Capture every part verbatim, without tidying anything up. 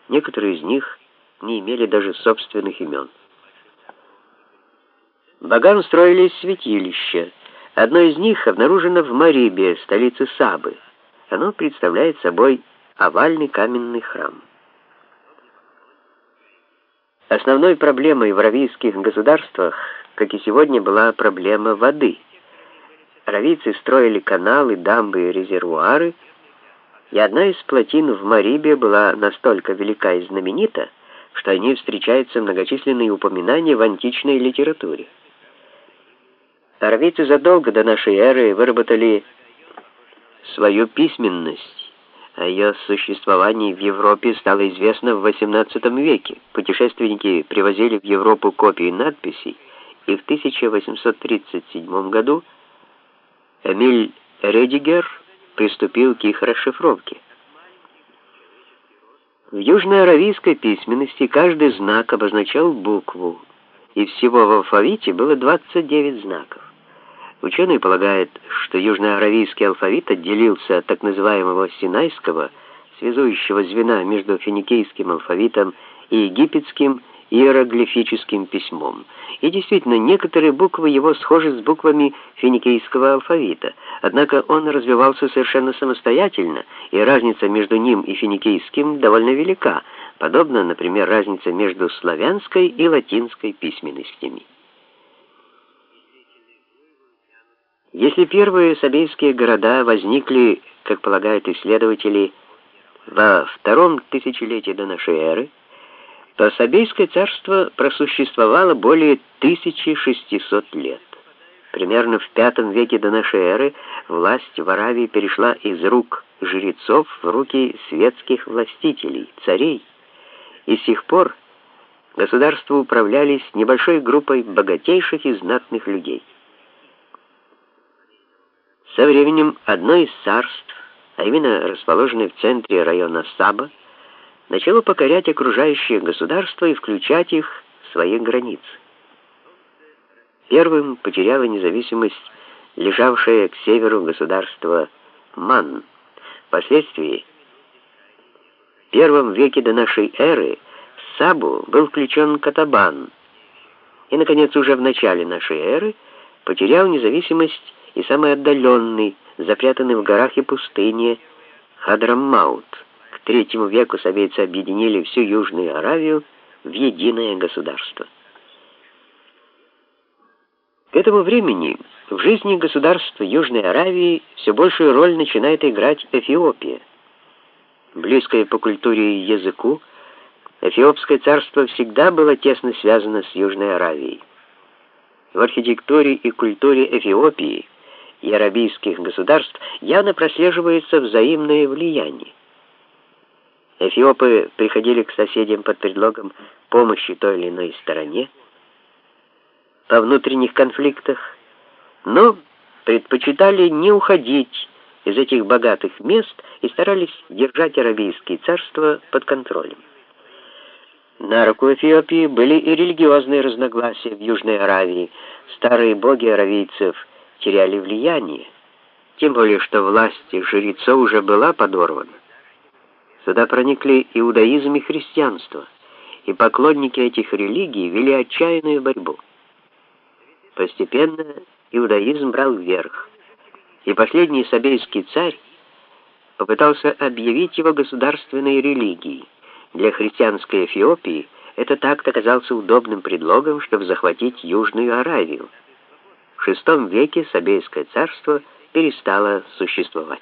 Некоторые из них не имели даже собственных имен. Богам строились святилища. Одно из них обнаружено в Марибе, столице Сабы. Оно представляет собой овальный каменный храм. Основной проблемой в аравийских государствах, как и сегодня, была проблема воды. Аравийцы строили каналы, дамбы и резервуары, и одна из плотин в Марибе была настолько велика и знаменита, что о ней встречаются многочисленные упоминания в античной литературе. Аравийцы задолго до нашей эры выработали свою письменность. О ее существовании в Европе стало известно в восемнадцатом веке. Путешественники привозили в Европу копии надписей, и в тысяча восемьсот тридцать седьмом году Эмиль Редигер приступил к их расшифровке. В южноаравийской письменности каждый знак обозначал букву, и всего в алфавите было двадцать девять знаков. Ученые полагают, что южноаравийский алфавит отделился от так называемого синайского, связующего звена между финикийским алфавитом и египетским иероглифическим письмом. И действительно, некоторые буквы его схожи с буквами финикийского алфавита, однако он развивался совершенно самостоятельно, и разница между ним и финикийским довольно велика, подобно, например, разнице между славянской и латинской письменностями. Если первые сабейские города возникли, как полагают исследователи, во втором тысячелетии до нашей эры, то Сабейское царство просуществовало более тысячи шестисот лет. Примерно в пятом веке до нашей эры власть в Аравии перешла из рук жрецов в руки светских властителей, царей, и с тех пор государства управлялись небольшой группой богатейших и знатных людей. Со временем одно из царств, а именно расположенное в центре района Саба, начало покорять окружающие государства и включать их в свои границы. Первым потеряло независимость лежавшее к северу государство Ман. Впоследствии, в первом веке до нашей эры, в Сабу был включен Катабан, и, наконец, уже в начале нашей эры потерял независимость и самый отдаленный, запрятанный в горах и пустыне, Хадрамаут. К третьему веку сабейцы объединили всю Южную Аравию в единое государство. К этому времени в жизни государства Южной Аравии все большую роль начинает играть Эфиопия. Близкое по культуре и языку, Эфиопское царство всегда было тесно связано с Южной Аравией. В архитектуре и культуре Эфиопии и аравийских государств явно прослеживается взаимное влияние. Эфиопы приходили к соседям под предлогом помощи той или иной стороне во внутренних конфликтах, но предпочитали не уходить из этих богатых мест и старались держать аравийские царства под контролем. На руку Эфиопии были и религиозные разногласия в Южной Аравии. Старые боги аравийцев теряли влияние, тем более что власть жрецов уже была подорвана. Сюда проникли иудаизм и христианство, и поклонники этих религий вели отчаянную борьбу. Постепенно иудаизм брал верх, и последний сабейский царь попытался объявить его государственной религией. Для христианской Эфиопии этот акт оказался удобным предлогом, чтобы захватить Южную Аравию. В шестом веке Сабейское царство перестало существовать.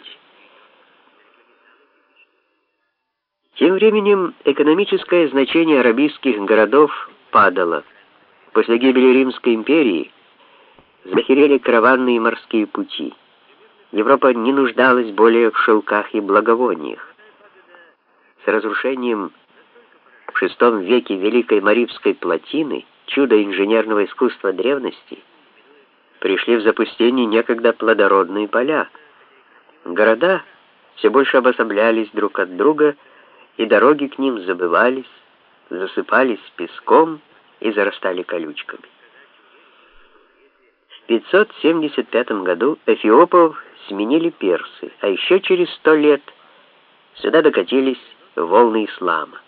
Тем временем экономическое значение аравийских городов падало. После гибели Римской империи захерели караванные морские пути. Европа не нуждалась более в шелках и благовониях. С разрушением в шестом веке Великой Марибской плотины, чудо инженерного искусства древности, пришли в запустение некогда плодородные поля. Города все больше обособлялись друг от друга, и дороги к ним забывались, засыпались песком и зарастали колючками. В пятьсот семьдесят пятом году эфиопов сменили персы, а еще через сто лет сюда докатились волны ислама.